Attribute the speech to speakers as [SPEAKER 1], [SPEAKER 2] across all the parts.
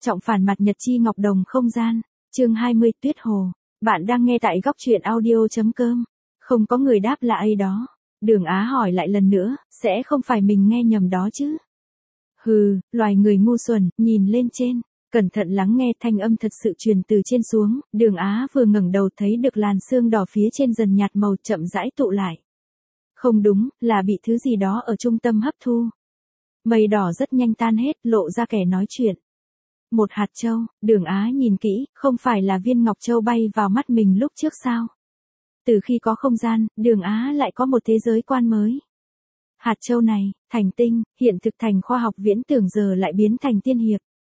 [SPEAKER 1] Trọng phản mặt nhật chi ngọc đồng không gian. Chương 20 Tuyết Hồ. Bạn đang nghe tại góc truyện audio.com. Không có người đáp là ai đó. Đường Á hỏi lại lần nữa, sẽ không phải mình nghe nhầm đó chứ? Hừ, loài người ngu xuẩn, nhìn lên trên. Cẩn thận lắng nghe, thanh âm thật sự truyền từ trên xuống. Đường Á vừa ngẩng đầu thấy được làn sương đỏ phía trên dần nhạt màu chậm rãi tụ lại. Không đúng, là bị thứ gì đó ở trung tâm hấp thu. Mây đỏ rất nhanh tan hết, lộ ra kẻ nói chuyện. Một hạt châu. Đường Á nhìn kỹ, không phải là viên ngọc châu bay vào mắt mình lúc trước sao? Từ khi có không gian, Đường Á lại có một thế giới quan mới. Hạt châu này, thành tinh, hiện thực thành khoa học viễn tưởng giờ lại biến thành tiên hiệp.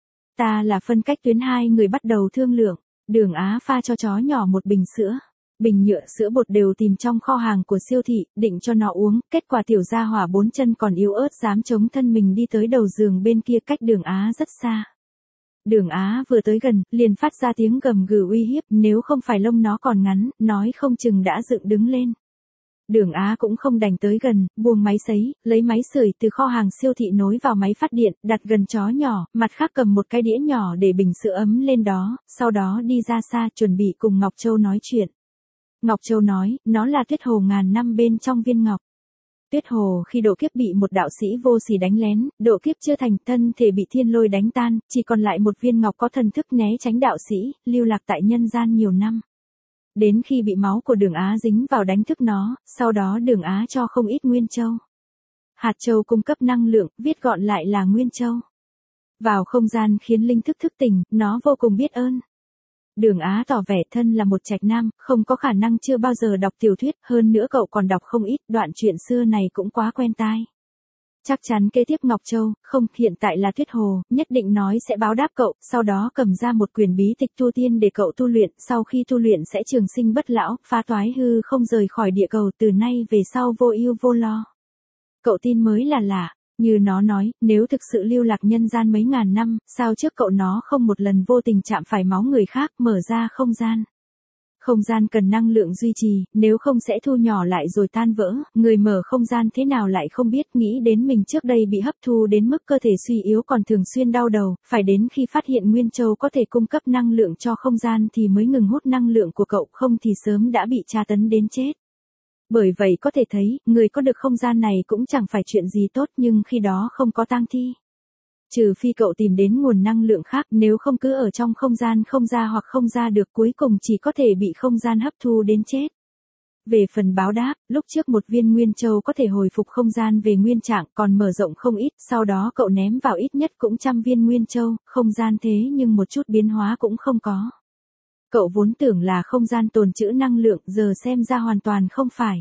[SPEAKER 1] Ta là phân cách tuyến, hai người bắt đầu thương lượng. Đường Á pha cho chó nhỏ một bình sữa. Bình nhựa sữa bột đều tìm trong kho hàng của siêu thị, định cho nó uống, kết quả tiểu gia hỏa bốn chân còn yếu ớt dám chống thân mình đi tới đầu giường bên kia cách Đường Á rất xa. Đường Á vừa tới gần, liền phát ra tiếng gầm gừ uy hiếp, nếu không phải lông nó còn ngắn, nói không chừng đã dựng đứng lên. Đường Á cũng không đành tới gần, buông máy sấy, lấy máy sưởi từ kho hàng siêu thị nối vào máy phát điện, đặt gần chó nhỏ, mặt khác cầm một cái đĩa nhỏ để bình sữa ấm lên đó, sau đó đi ra xa chuẩn bị cùng Ngọc Châu nói chuyện. Ngọc Châu nói, nó là Tuyết Hồ ngàn năm bên trong viên ngọc. Tuyết Hồ khi độ kiếp bị một đạo sĩ vô sỉ đánh lén, độ kiếp chưa thành, thân thể bị thiên lôi đánh tan, chỉ còn lại một viên ngọc có thần thức né tránh đạo sĩ, lưu lạc tại nhân gian nhiều năm. Đến khi bị máu của Đường Á dính vào đánh thức nó, sau đó Đường Á cho không ít nguyên châu. Hạt châu cung cấp năng lượng, viết gọn lại là nguyên châu. Vào không gian khiến linh thức thức tỉnh, nó vô cùng biết ơn. Đường Á tỏ vẻ thân là một trạch nam, không có khả năng chưa bao giờ đọc tiểu thuyết, hơn nữa cậu còn đọc không ít, đoạn chuyện xưa này cũng quá quen tai. Chắc chắn kế tiếp Ngọc Châu, không, hiện tại là Tuyết Hồ, nhất định nói sẽ báo đáp cậu, sau đó cầm ra một quyển bí tịch tu tiên để cậu tu luyện, sau khi tu luyện sẽ trường sinh bất lão, phá toái hư không rời khỏi địa cầu, từ nay về sau vô ưu vô lo. Cậu tin mới là lạ. Như nó nói, nếu thực sự lưu lạc nhân gian mấy ngàn năm, sao trước cậu nó không một lần vô tình chạm phải máu người khác, mở ra không gian. Không gian cần năng lượng duy trì, nếu không sẽ thu nhỏ lại rồi tan vỡ, người mở không gian thế nào lại không biết, nghĩ đến mình trước đây bị hấp thu đến mức cơ thể suy yếu còn thường xuyên đau đầu, phải đến khi phát hiện Nguyên Châu có thể cung cấp năng lượng cho không gian thì mới ngừng hút năng lượng của cậu, không thì sớm đã bị tra tấn đến chết. Bởi vậy có thể thấy, người có được không gian này cũng chẳng phải chuyện gì tốt, nhưng khi đó không có tang thi. Trừ phi cậu tìm đến nguồn năng lượng khác, nếu không cứ ở trong không gian không ra hoặc không ra được, cuối cùng chỉ có thể bị không gian hấp thu đến chết. Về phần báo đáp, lúc trước một viên nguyên châu có thể hồi phục không gian về nguyên trạng, còn mở rộng không ít, sau đó cậu ném vào ít nhất cũng 100 viên nguyên châu, không gian thế nhưng một chút biến hóa cũng không có. Cậu vốn tưởng là không gian tồn trữ năng lượng, giờ xem ra hoàn toàn không phải.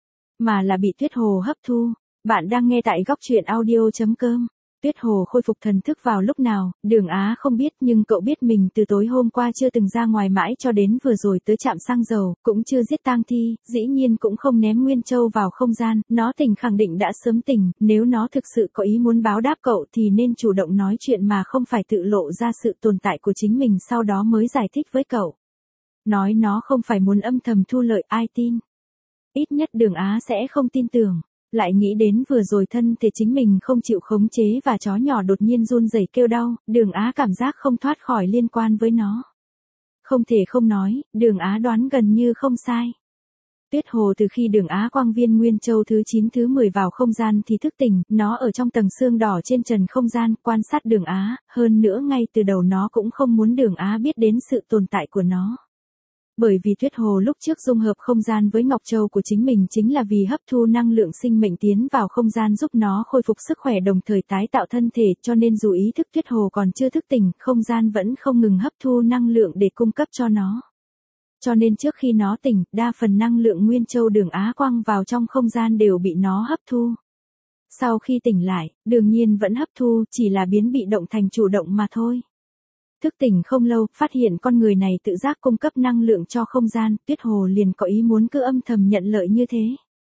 [SPEAKER 1] Mà là bị Tuyết Hồ hấp thu. Bạn đang nghe tại góc truyện audio.com. Tuyết Hồ khôi phục thần thức vào lúc nào, Đường Á không biết, nhưng cậu biết mình từ tối hôm qua chưa từng ra ngoài mãi cho đến vừa rồi tới trạm xăng dầu, cũng chưa giết tang thi, dĩ nhiên cũng không ném nguyên châu vào không gian, nó tỉnh khẳng định đã sớm tỉnh, nếu nó thực sự có ý muốn báo đáp cậu thì nên chủ động nói chuyện mà không phải tự lộ ra sự tồn tại của chính mình sau đó mới giải thích với cậu. Nói nó không phải muốn âm thầm thu lợi, ai tin. Ít nhất Đường Á sẽ không tin tưởng. Lại nghĩ đến vừa rồi thân thể chính mình không chịu khống chế và chó nhỏ đột nhiên run rẩy kêu đau, Đường Á cảm giác không thoát khỏi liên quan với nó. Không thể không nói, Đường Á đoán gần như không sai. Tuyết Hồ từ khi Đường Á quang viên Nguyên Châu thứ 9 thứ 10 vào không gian thì thức tỉnh, nó ở trong tầng xương đỏ trên trần không gian, quan sát Đường Á, hơn nữa ngay từ đầu nó cũng không muốn Đường Á biết đến sự tồn tại của nó. Bởi vì Tuyết Hồ lúc trước dung hợp không gian với Ngọc Châu của chính mình chính là vì hấp thu năng lượng sinh mệnh tiến vào không gian giúp nó khôi phục sức khỏe đồng thời tái tạo thân thể, cho nên dù ý thức Tuyết Hồ còn chưa thức tỉnh, không gian vẫn không ngừng hấp thu năng lượng để cung cấp cho nó. Cho nên trước khi nó tỉnh, đa phần năng lượng Nguyên Châu Đường Á quăng vào trong không gian đều bị nó hấp thu. Sau khi tỉnh lại, đương nhiên vẫn hấp thu, chỉ là biến bị động thành chủ động mà thôi. Thức tỉnh không lâu, phát hiện con người này tự giác cung cấp năng lượng cho không gian, Tuyết Hồ liền có ý muốn cứ âm thầm nhận lợi như thế.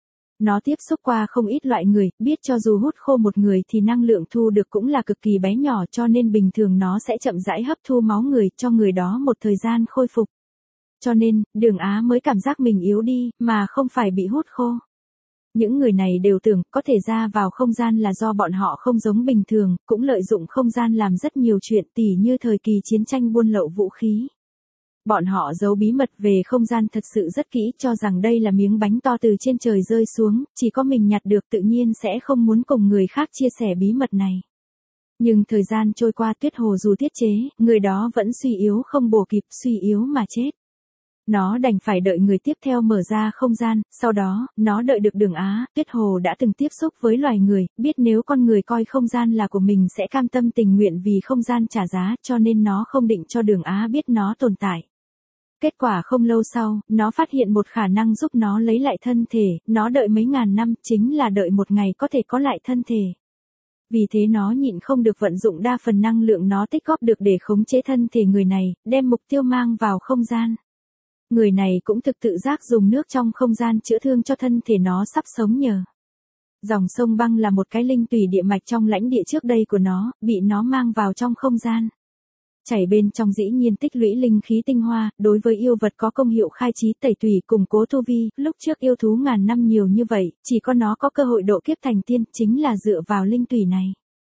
[SPEAKER 1] Nó tiếp xúc qua không ít loại người, biết cho dù hút khô một người thì năng lượng thu được cũng là cực kỳ bé nhỏ, cho nên bình thường nó sẽ chậm rãi hấp thu máu người, cho người đó một thời gian khôi phục. Cho nên, Đường Á mới cảm giác mình yếu đi, mà không phải bị hút khô. Những người này đều tưởng có thể ra vào không gian là do bọn họ không giống bình thường, cũng lợi dụng không gian làm rất nhiều chuyện tỉ như thời kỳ chiến tranh buôn lậu vũ khí. Bọn họ giấu bí mật về không gian thật sự rất kỹ, cho rằng đây là miếng bánh to từ trên trời rơi xuống, chỉ có mình nhặt được, tự nhiên sẽ không muốn cùng người khác chia sẻ bí mật này. Nhưng thời gian trôi qua, Tuyết Hồ dù tiết chế, người đó vẫn suy yếu không bổ kịp, suy yếu mà chết. Nó đành phải đợi người tiếp theo mở ra không gian, sau đó, nó đợi được Đường Á. Tuyết Hồ đã từng tiếp xúc với loài người, biết nếu con người coi không gian là của mình sẽ cam tâm tình nguyện vì không gian trả giá, cho nên nó không định cho Đường Á biết nó tồn tại. Kết quả không lâu sau, nó phát hiện một khả năng giúp nó lấy lại thân thể, nó đợi mấy ngàn năm, chính là đợi một ngày có thể có lại thân thể. Vì thế nó nhịn không được vận dụng đa phần năng lượng nó tích góp được để khống chế thân thể người này, đem mục tiêu mang vào không gian. Người này cũng thực tự giác dùng nước trong không gian chữa thương cho thân thể nó sắp sống nhờ. Dòng sông băng là một cái linh tủy địa mạch trong lãnh địa trước đây của nó, bị nó mang vào trong không gian. Chảy bên trong dĩ nhiên tích lũy linh khí tinh hoa, đối với yêu vật có công hiệu khai trí tẩy tủy củng cố tu vi, lúc trước yêu thú ngàn năm nhiều như vậy, chỉ có nó có cơ hội độ kiếp thành tiên, chính là dựa vào linh tủy này.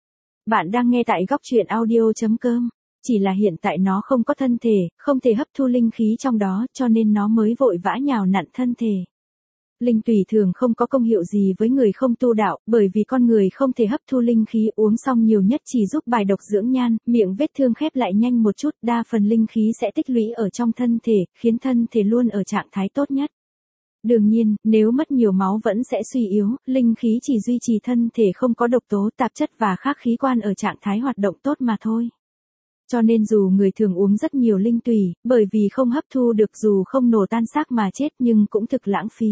[SPEAKER 1] Bạn đang nghe tại góc truyện audio.com, chỉ là hiện tại nó không có thân thể, không thể hấp thu linh khí trong đó, cho nên nó mới vội vã nhào nặn thân thể. Linh tủy thường không có công hiệu gì với người không tu đạo, bởi vì con người không thể hấp thu linh khí, uống xong nhiều nhất chỉ giúp bài độc dưỡng nhan, miệng vết thương khép lại nhanh một chút, đa phần linh khí sẽ tích lũy ở trong thân thể, khiến thân thể luôn ở trạng thái tốt nhất. Đương nhiên, nếu mất nhiều máu vẫn sẽ suy yếu, linh khí chỉ duy trì thân thể không có độc tố, tạp chất và các khí quan ở trạng thái hoạt động tốt mà thôi. Cho nên dù người thường uống rất nhiều linh tủy, bởi vì không hấp thu được dù không nổ tan xác mà chết nhưng cũng thực lãng phí.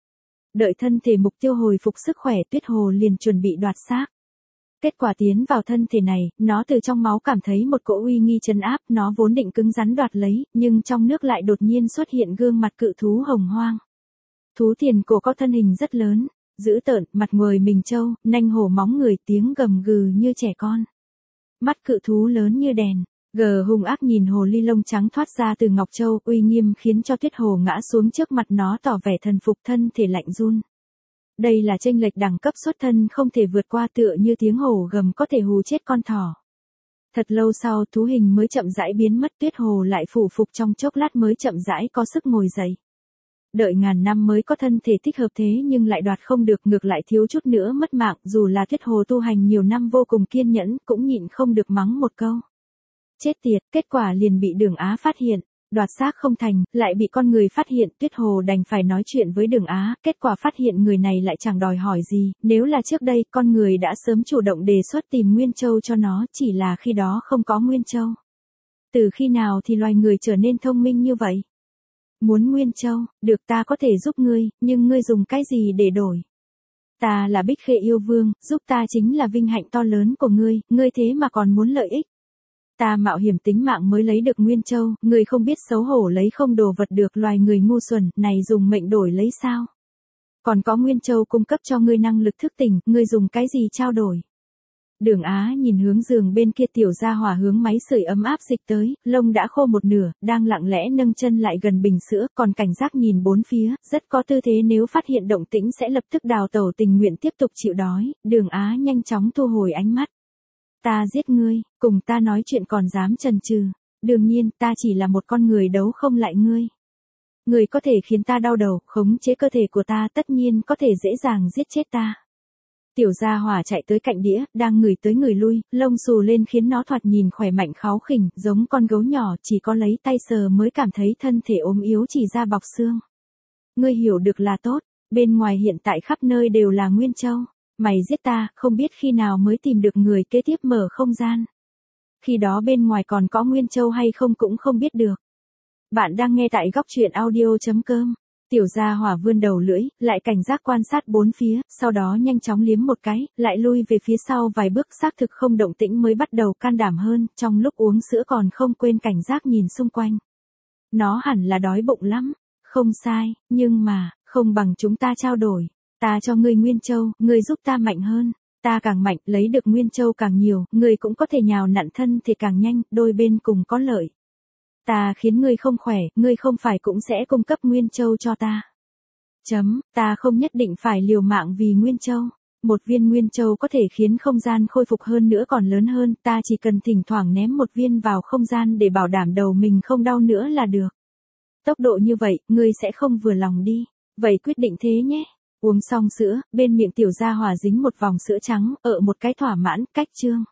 [SPEAKER 1] Đợi thân thể mục tiêu hồi phục sức khỏe, Tuyết Hồ liền chuẩn bị đoạt xác. Kết quả tiến vào thân thể này, nó từ trong máu cảm thấy một cỗ uy nghi trấn áp, nó vốn định cứng rắn đoạt lấy, nhưng trong nước lại đột nhiên xuất hiện gương mặt cự thú hồng hoang. Thú tiền cổ có thân hình rất lớn, dữ tợn, mặt nguời mình trâu, nanh hổ móng người, tiếng gầm gừ như trẻ con. Mắt cự thú lớn như đèn. Gờ hung ác nhìn hồ ly lông trắng thoát ra từ Ngọc Châu, uy nghiêm khiến cho Tuyết Hồ ngã xuống trước mặt nó, tỏ vẻ thần phục, thân thể lạnh run. Đây là chênh lệch đẳng cấp xuất thân không thể vượt qua, tựa như tiếng hổ gầm có thể hù chết con thỏ. Thật lâu sau thú hình mới chậm rãi biến mất, Tuyết Hồ lại phủ phục trong chốc lát mới chậm rãi có sức ngồi dậy. Đợi ngàn năm mới có thân thể thích hợp thế nhưng lại đoạt không được, ngược lại thiếu chút nữa mất mạng, dù là Tuyết Hồ tu hành nhiều năm vô cùng kiên nhẫn, cũng nhịn không được mắng một câu. Chết tiệt, kết quả liền bị Đường Á phát hiện, đoạt xác không thành, lại bị con người phát hiện, Tuyết Hồ đành phải nói chuyện với Đường Á, kết quả phát hiện người này lại chẳng đòi hỏi gì, nếu là trước đây, con người đã sớm chủ động đề xuất tìm Nguyên Châu cho nó, chỉ là khi đó không có Nguyên Châu. Từ khi nào thì loài người trở nên thông minh như vậy? Muốn Nguyên Châu, được, ta có thể giúp ngươi, nhưng ngươi dùng cái gì để đổi? Ta là Bích Khê yêu vương, giúp ta chính là vinh hạnh to lớn của ngươi thế mà còn muốn lợi ích. Ta mạo hiểm tính mạng mới lấy được Nguyên Châu, ngươi không biết xấu hổ lấy không đồ vật được, loài người ngu xuẩn, này dùng mệnh đổi lấy sao? Còn có Nguyên Châu cung cấp cho ngươi năng lực thức tỉnh, ngươi dùng cái gì trao đổi? Đường Á nhìn hướng giường bên kia, tiểu gia hỏa hướng máy sưởi ấm áp dịch tới, lông đã khô một nửa, đang lặng lẽ nâng chân lại gần bình sữa, còn cảnh giác nhìn bốn phía, rất có tư thế nếu phát hiện động tĩnh sẽ lập tức đào tẩu, tình nguyện tiếp tục chịu đói. Đường Á nhanh chóng thu hồi ánh mắt. Ta giết ngươi, cùng ta nói chuyện còn dám chần chừ. Đương nhiên, ta chỉ là một con người, đấu không lại ngươi. Ngươi có thể khiến ta đau đầu, khống chế cơ thể của ta, tất nhiên có thể dễ dàng giết chết ta. Tiểu gia hỏa chạy tới cạnh đĩa, đang ngửi tới người lui, lông xù lên khiến nó thoạt nhìn khỏe mạnh kháu khỉnh, giống con gấu nhỏ, chỉ có lấy tay sờ mới cảm thấy thân thể ốm yếu chỉ da bọc xương. Ngươi hiểu được là tốt, bên ngoài hiện tại khắp nơi đều là Nguyên Châu. Mày giết ta, không biết khi nào mới tìm được người kế tiếp mở không gian. Khi đó bên ngoài còn có Nguyên Châu hay không cũng không biết được. Bạn đang nghe tại góc truyện audio.com. Tiểu gia hỏa vươn đầu lưỡi, lại cảnh giác quan sát bốn phía, sau đó nhanh chóng liếm một cái, lại lui về phía sau vài bước, xác thực không động tĩnh mới bắt đầu can đảm hơn, trong lúc uống sữa còn không quên cảnh giác nhìn xung quanh. Nó hẳn là đói bụng lắm, không sai, nhưng mà, không bằng chúng ta trao đổi. Ta cho ngươi Nguyên Châu, ngươi giúp ta mạnh hơn. Ta càng mạnh, lấy được Nguyên Châu càng nhiều, ngươi cũng có thể nhào nặn thân thì càng nhanh, đôi bên cùng có lợi. Ta khiến ngươi không khỏe, ngươi không phải cũng sẽ cung cấp Nguyên Châu cho ta. Ta không nhất định phải liều mạng vì Nguyên Châu. Một viên Nguyên Châu có thể khiến không gian khôi phục hơn nữa còn lớn hơn, ta chỉ cần thỉnh thoảng ném một viên vào không gian để bảo đảm đầu mình không đau nữa là được. Tốc độ như vậy, ngươi sẽ không vừa lòng đi. Vậy quyết định thế nhé. Uống xong sữa, bên miệng tiểu gia hỏa dính một vòng sữa trắng, một cái thỏa mãn, cách chương.